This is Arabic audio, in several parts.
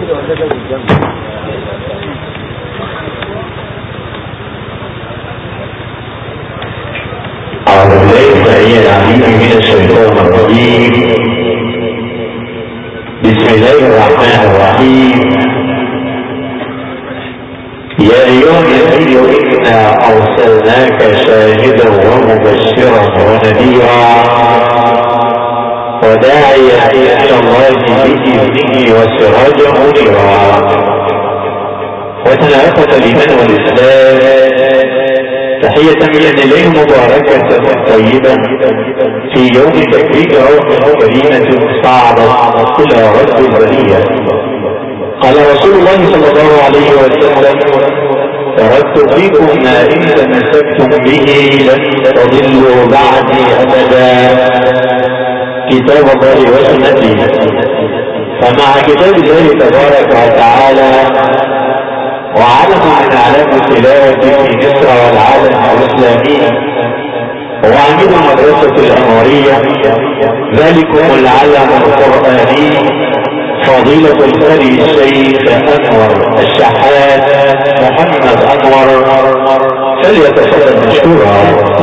أعوذ بالله السميع العليم من الشيطان الرجيم. بسم الله الرحمن الرحيم. يا أيها النبي إنا أرسلناك شاهدا ومبشرا ونذيرا وداعيا إلى الله بإذنه وسراجا منيرا وتنافة الإيمان والإسلام تحية من الله مباركة طيبة في يوم تكريم روح كريمة صعدت إلى رب البرية. قال رسول الله صلى الله عليه وسلم: تركت فيكم ما إن تمسكتم به لن تضلوا بعدي أبدا، كتاب الله وسنتي. فمع كتاب الله تبارك وتعالى وعلم من اعلام التلاوة في مصر والعالم الاسلامي وعميد المدرسة الانوارية ذلكم العلم القرآني فضيلة القارئ الشيخ انور الشحات محمد انور، فليتفضل مشكورا.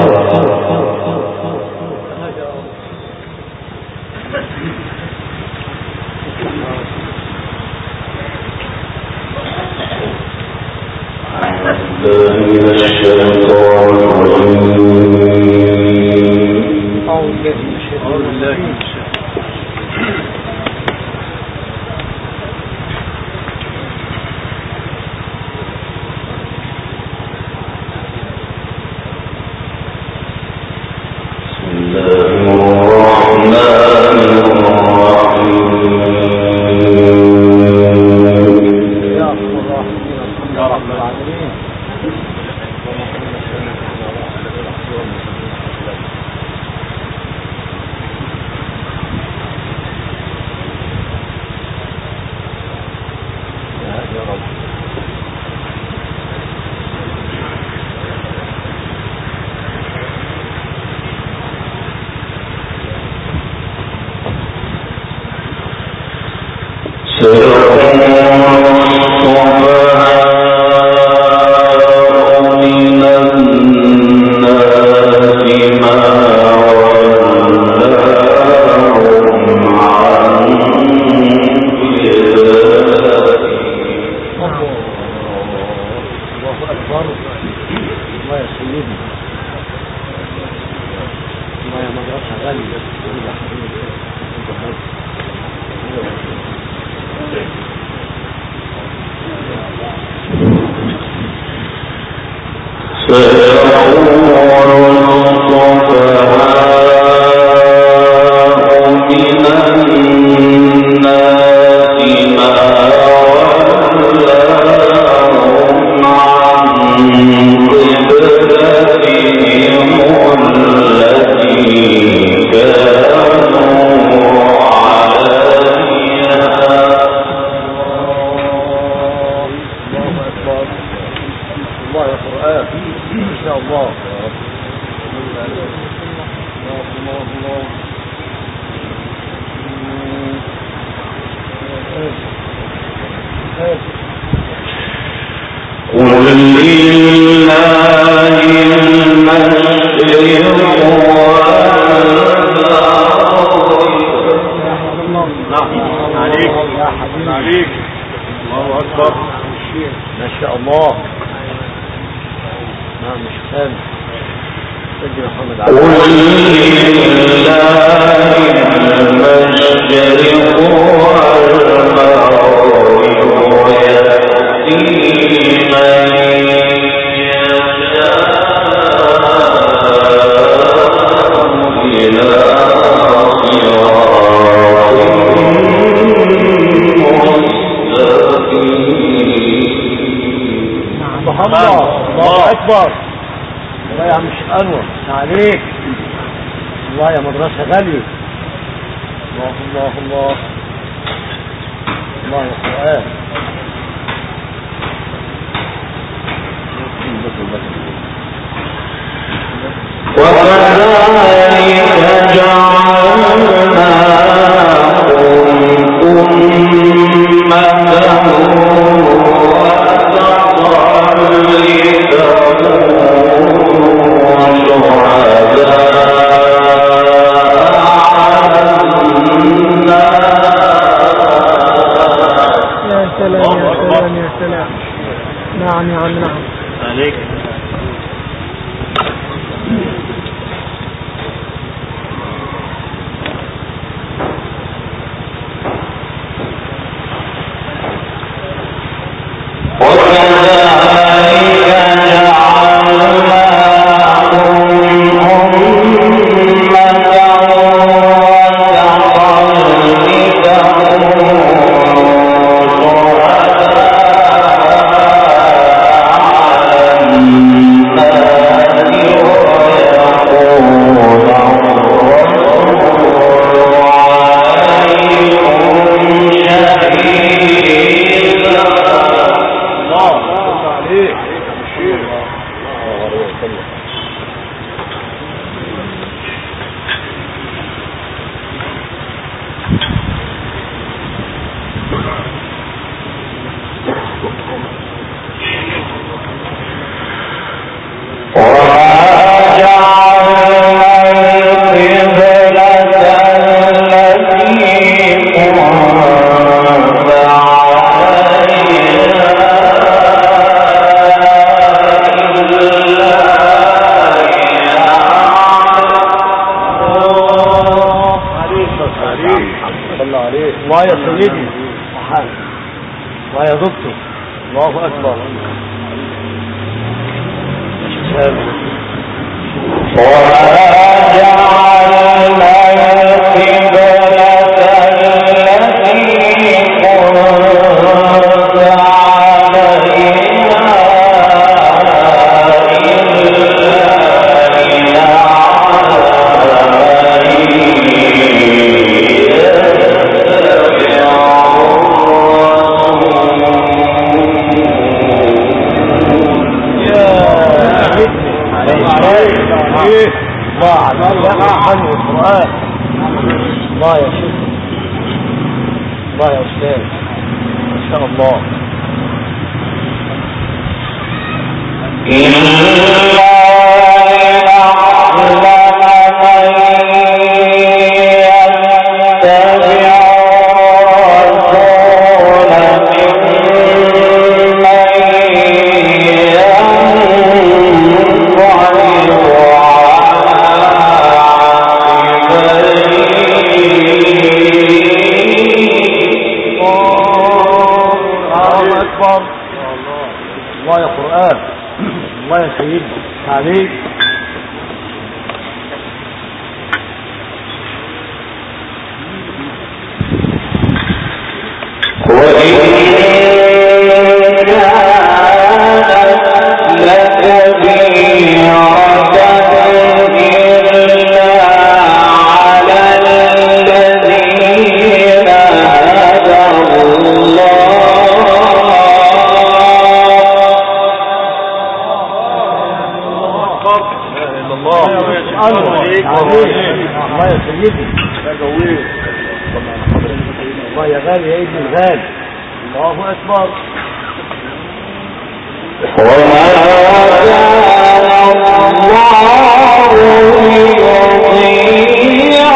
من الشيطان الرجيم. أعوذ بالله من الشيطان الرجيم. الله اكبر. الله يا عم الشيخ انور عليك. الله يا مدرسه غاليه. الله الله الله الله يا قرآن. وكذلك جعلناكم أمة نعم يا عم نعم عليك. الله يا سيدي الله يا دكتور الله أكبر الله يا شيخ الله يا أستاذ ما شاء الله الله يا قرآن الله يا سيدي عليك الله يا سيدي الله يا غالي يا ابن الغالي الله أكبر وما كان الله ليضيع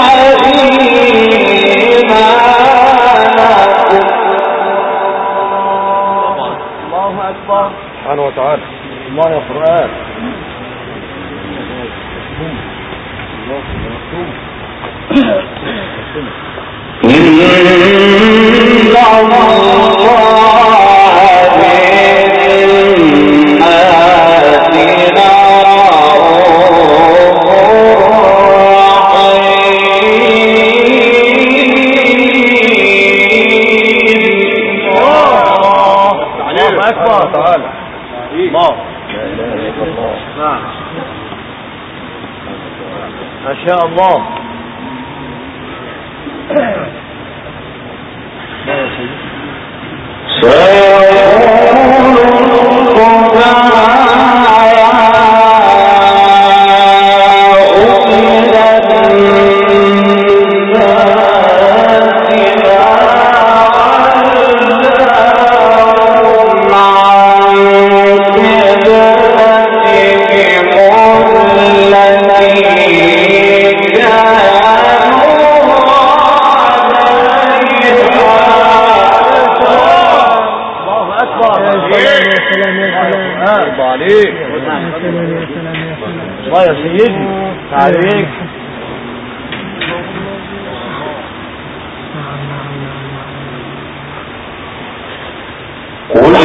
إيمانكم الله أكبر سبحانه وتعالى الله يا قرآن ما شاء الله عليك. الله يا سيدي عليك. قل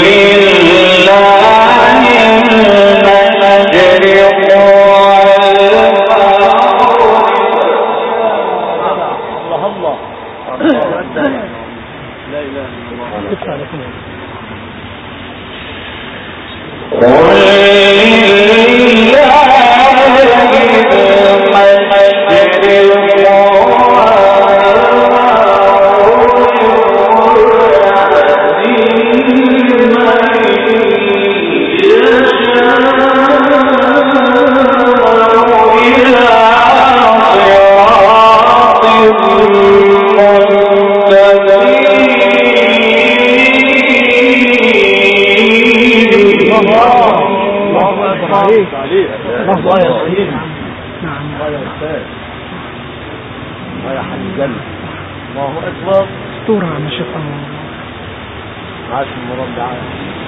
الله يا سيدي. نعم الله يا أستاذ. الله يا حبيب الجنة. الله أكبر. أسطورة ما شاء الله. عاش المراد عاش.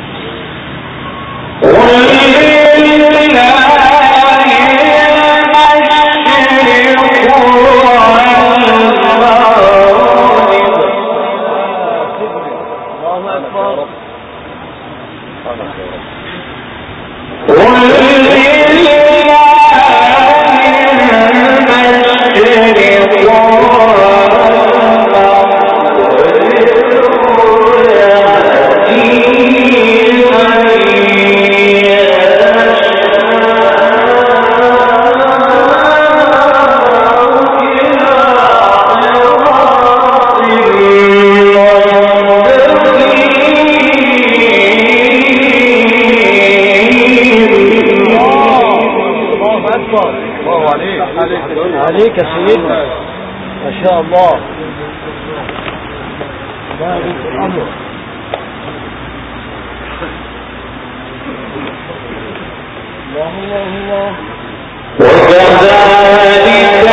عليك يا سيدنا ما شاء الله. بارك الأمر. الله الله الله. وكذلك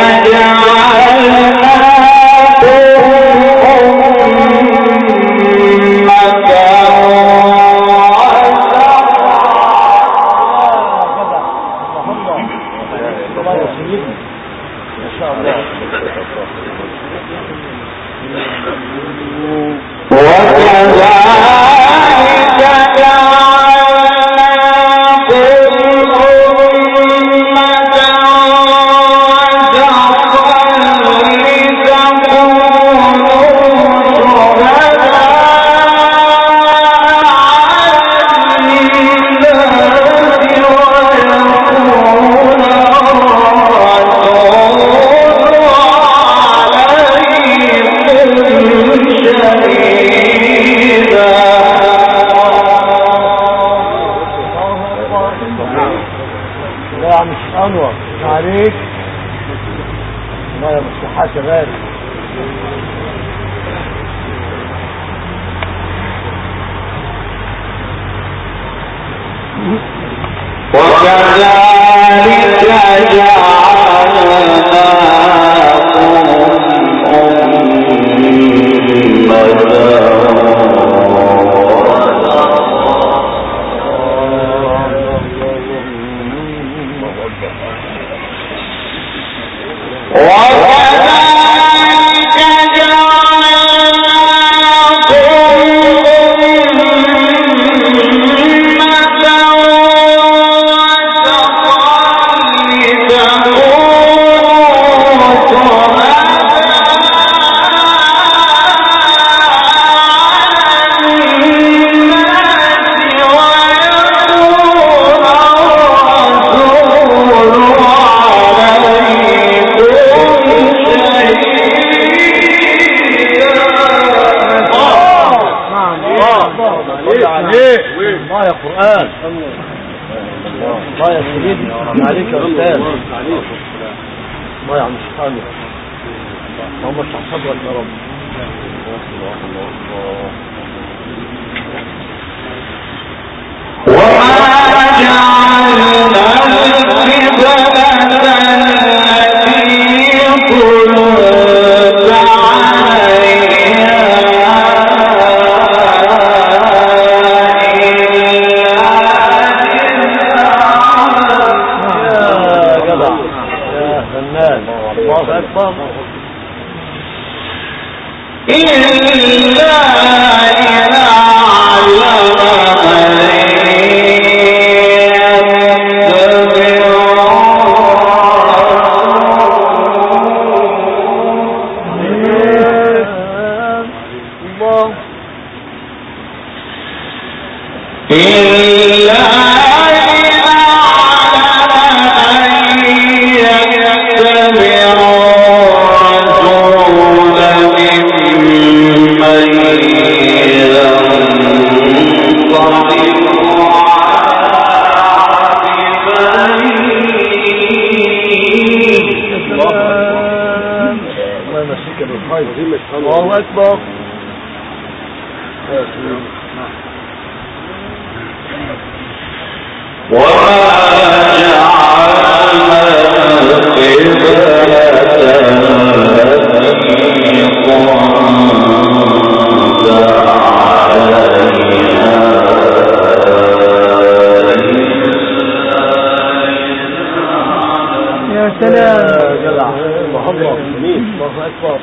أنور عليك. الله يا مصلحات يا غالي. وكذلك الله يا قرآن. الله يا سيدي عليك يا أستاذ. الله يا عم سبحانه. اللهم اشرح صدرك يا رب. وما جعلنا القبلة التي كنت عليها إلا الله أكبر. يا سلام يا جدع الله أكبر. الله أكبر.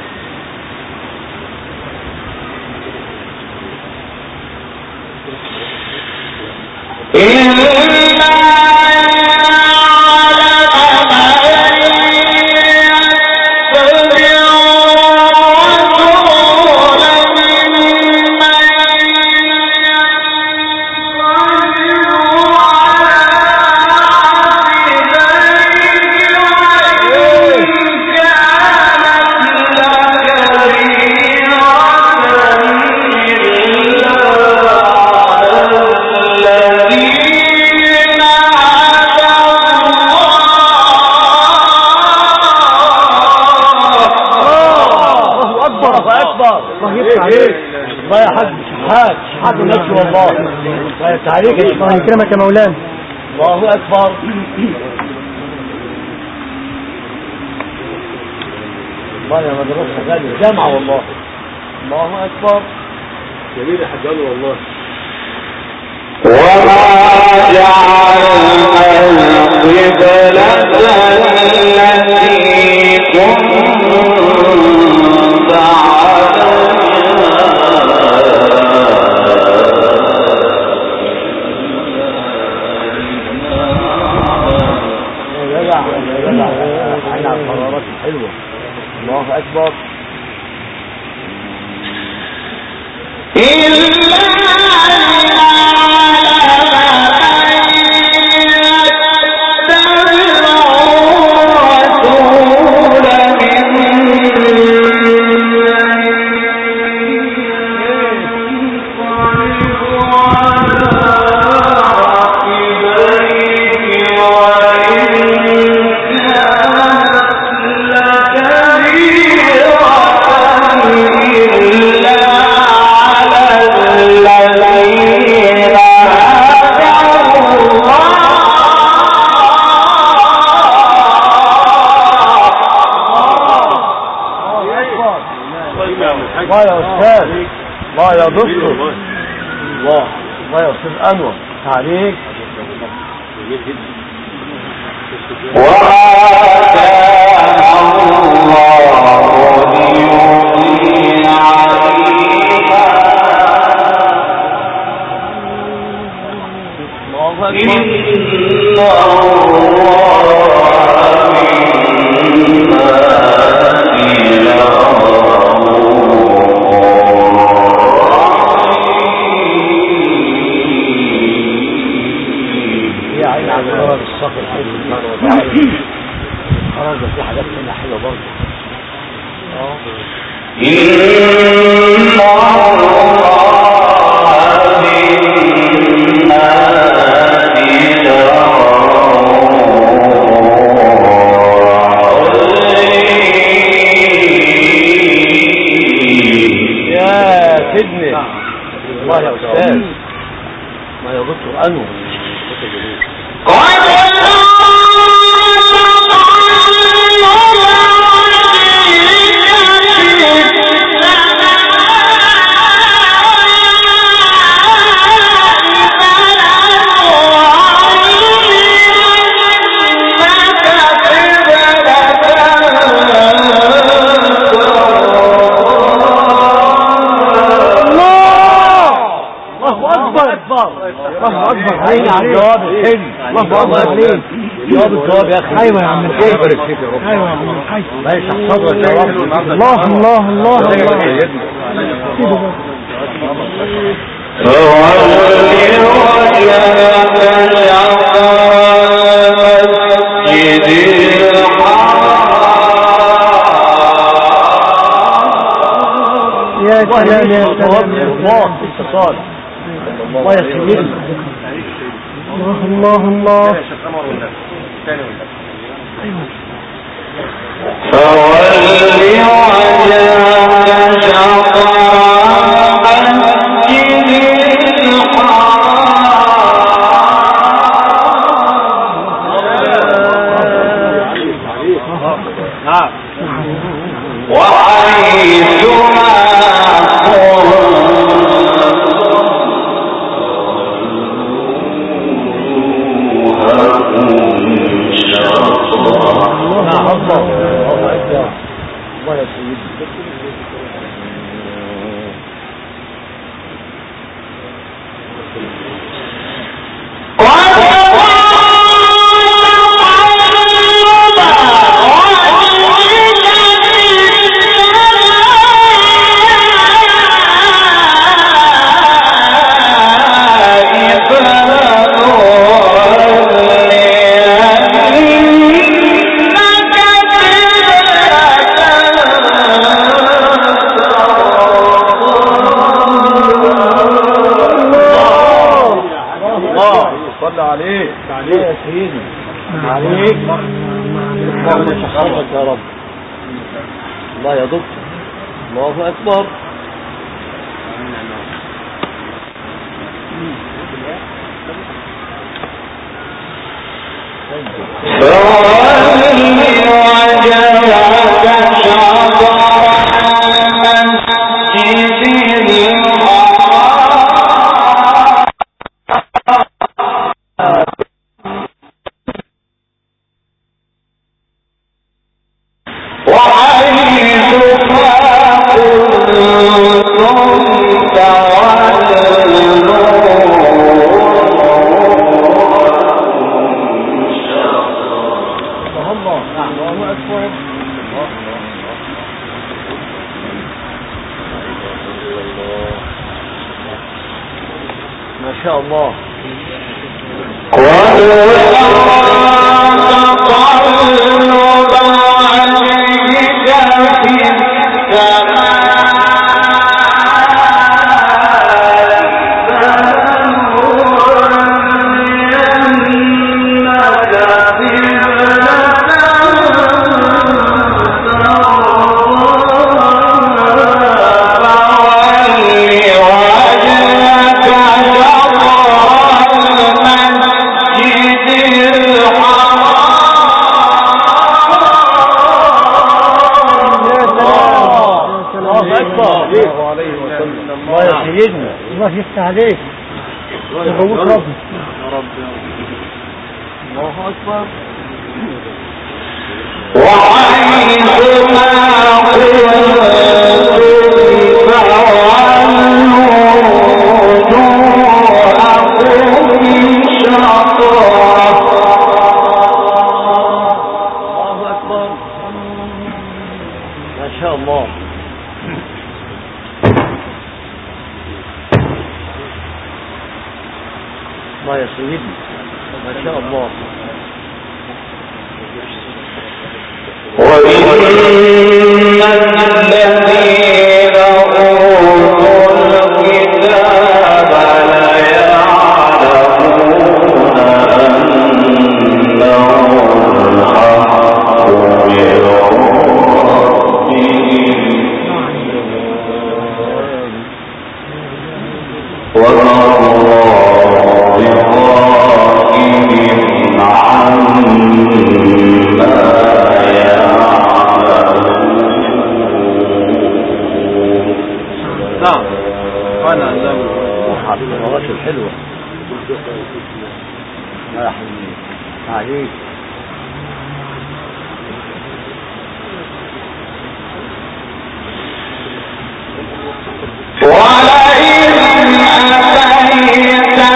الله يا حاج شحات ونفسي والله. الله يتعليك الله يكرمك يا مولانا. الله أكبر. الله يا مدرسة غالية جامعة والله. الله أكبر. جميل يا حجان والله. وما جعلنا القبلة التي كنت حلوة. الله أكبر. الله يا أستاذ. الله يا دكتور. الله يا أستاذ أنور تعليق. في حاجات منها حلوة برضه. يا سيدنا الله يا أستاذ. الله يا دكتور أنور. اكبر الله اكبر. جواب الحلم. الله اكبر عليك. جواب الجواب يا اخي. ايوه يا عم الحاج. ايوه يا عم الحاج. ماشي صدرك يا رب. الله الله الله الله. يا سلام يا سلام الله اتصال الله يا سيدي. الله الله. يا رب. الله يا دكتور. الله اكبر. ما شاء الله. الله يفتح عليك. تغوص ربي يا رب. الله أكبر. وحيثما كنتم فولوا وجوهكم شطره. الله أكبر. ما شاء الله. الله يا سيدي. ما شاء الله. وإن الذين أوتوا الكتاب ليعلمون أنه الحق من ربهم وما الحلوة يا حبيبي عليك. ولئن أتيت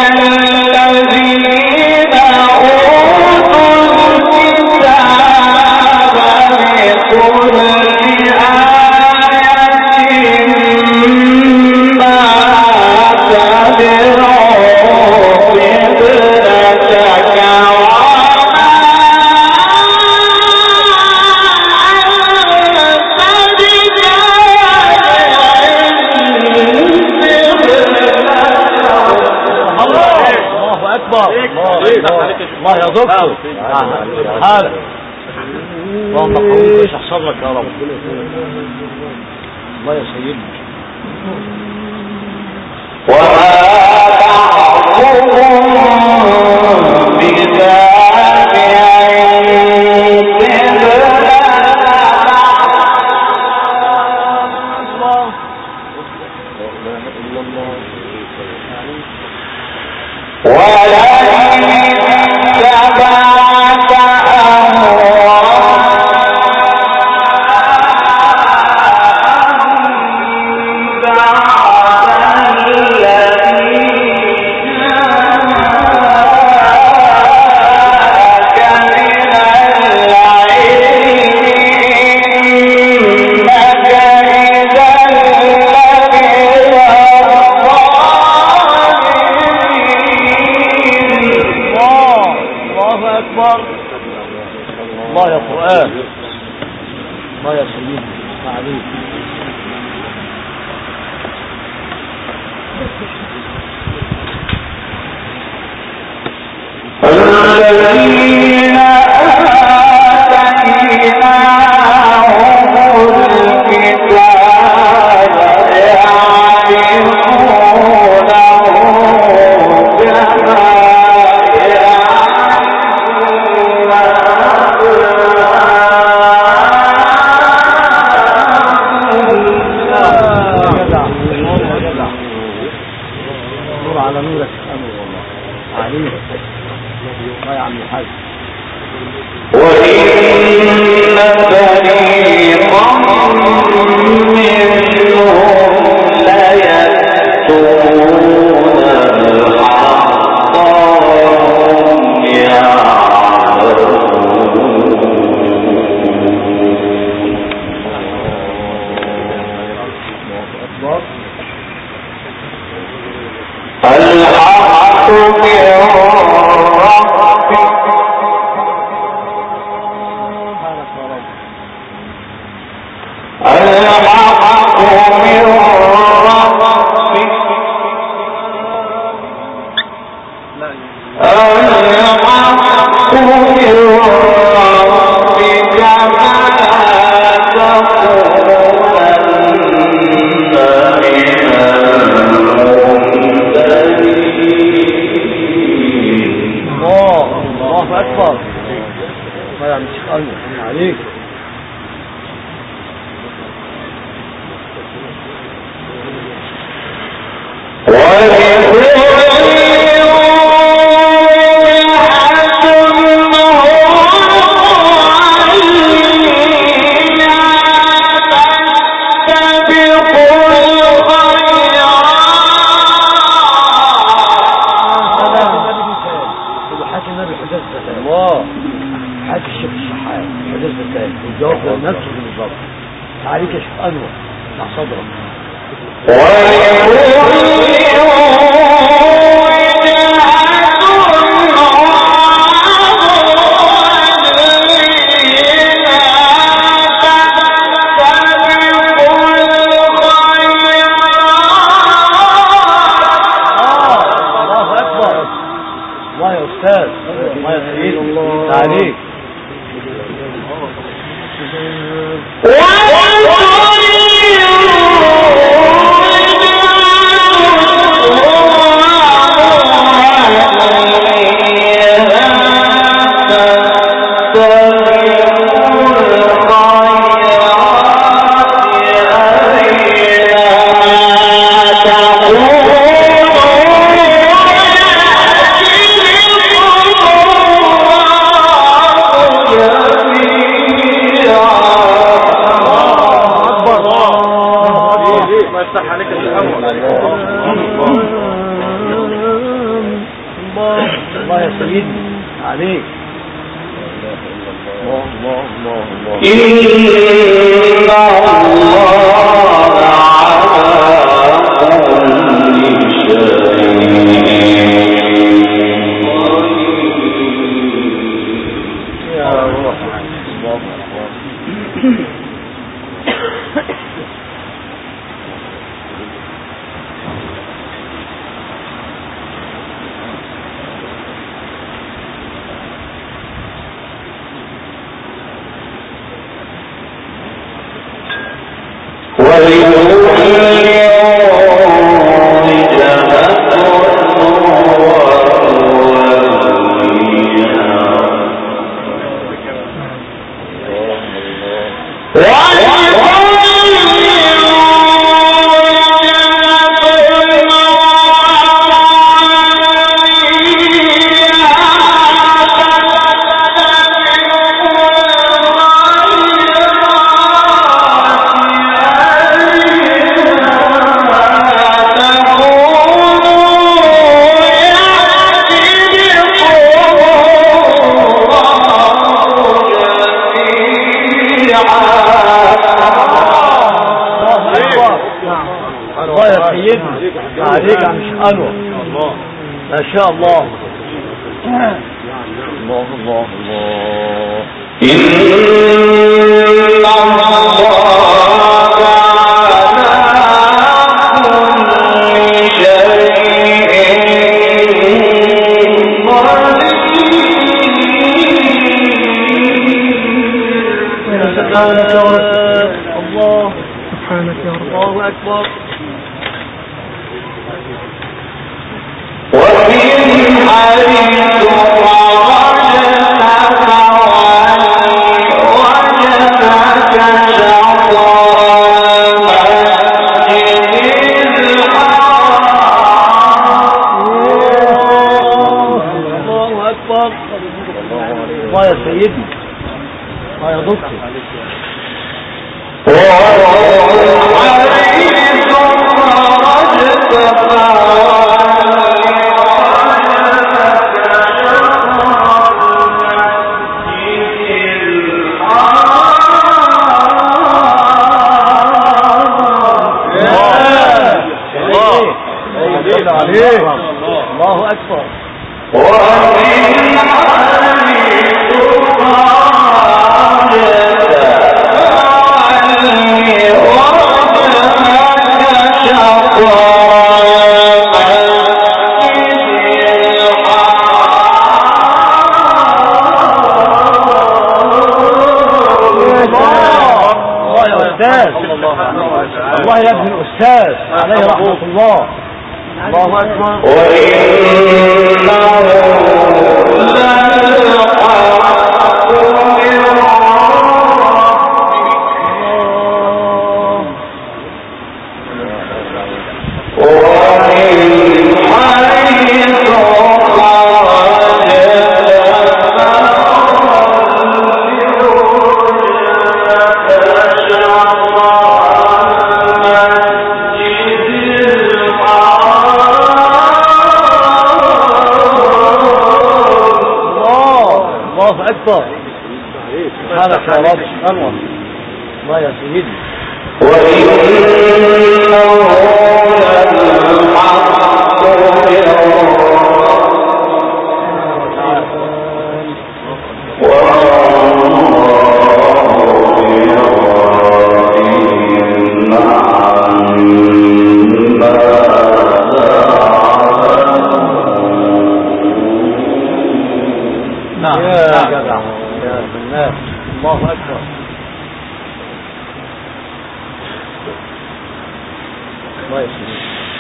الله يا دكتور حالك اللهم قويك ويحصل لك يا رب الله يا سيدي وما بعضهم بذات الله يا قرآن الله يا سيدي عليك الذين آتيناهم الكتاب يعرفونه كما على نورك والله عليك الله يا عم الحاج وإن فريقا منهم ليكتمون الحق وهم الحق من ربك الحق من ربك الحق من ربك الله أكبر ما يعني شكرا عليك نفسه بالضبط عليك يا شيخ أنور مع صدرك الله أكبر الله يا أستاذ الله يا سيدي عليك الله يا سيدي عليك الله الله الله الله إن الله على كل شيء يا روح الله الله يا سيدنا عليك يا مش أنور الله ما شاء الله الله الله الله الله سبحانك يا رب الله أكبر ومن حيث الله يا سيدي الله يا دكتور الله أكبر الله يا ابن الأستاذ عليه رحمة الله الله أكبر أكبر سبحانك يا رب أنور الله يا سيدي الله أكبر الله يسلمك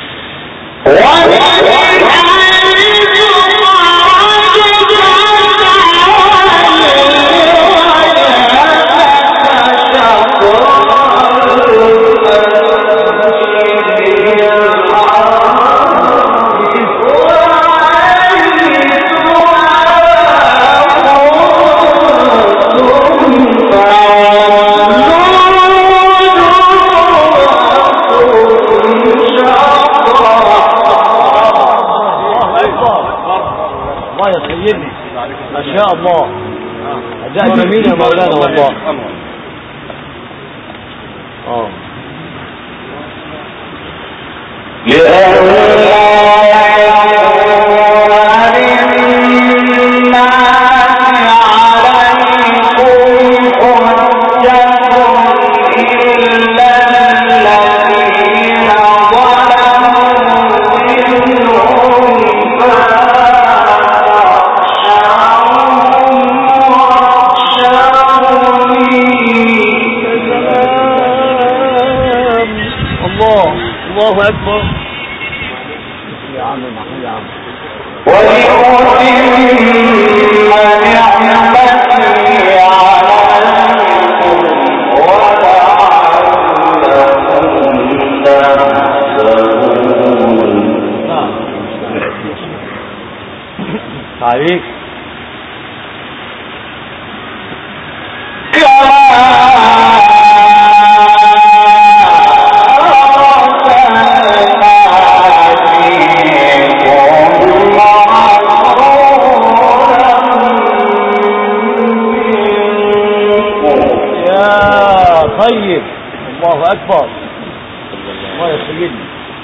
ما شاء الله أداء جميل يا مولانا والله الله أكبر يا عم يا عم عليك طيب الله أكبر الله يا سيدي.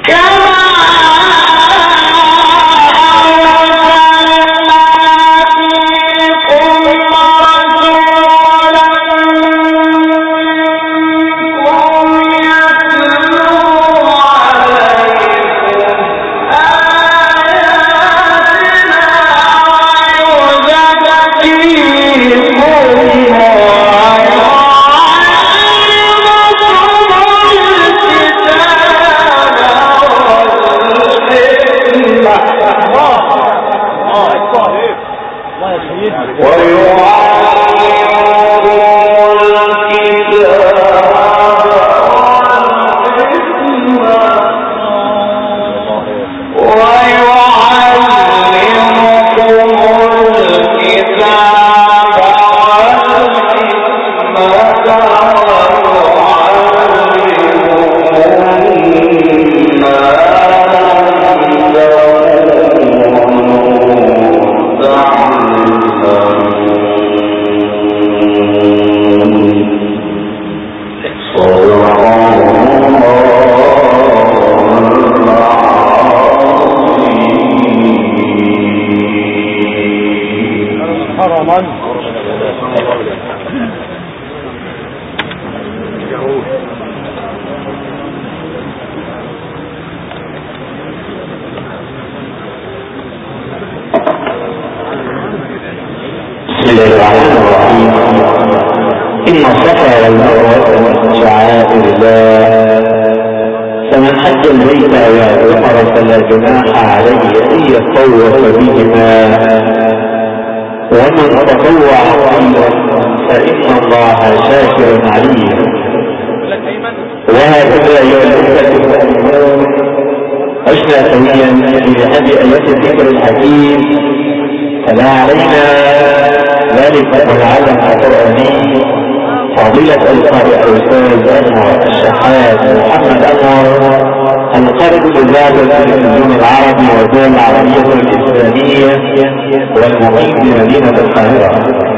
والمقيم بمدينة القاهرة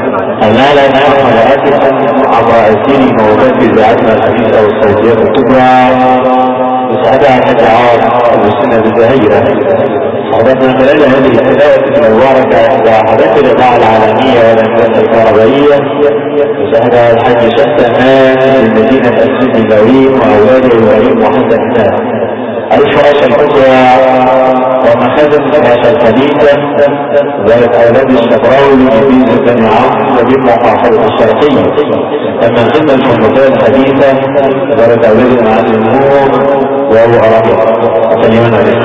أمال حلقاتنا عبر أسير موجات إذاعتنا الحديثة والصوتية الكبرى مساعدة الحجعات المسنة الزهيرة. حضرنا خلال هذه الحلقة المباركة وحدث الإذاعة العالمية والهندسة الكهربائية مساعدة الحاج شتى مان من مدينة أسير البوين وأولاده إبراهيم وحسن حسان. الفراشة الكبرى ومخازن الفراشة الحديثة ذات أولاد الشبراوي بمدينة بني عمرو وبالمحافظة الشرقية. أما الخدمة الفندقية الحديثة ذات أولاد المعلم نور وأبو عربي.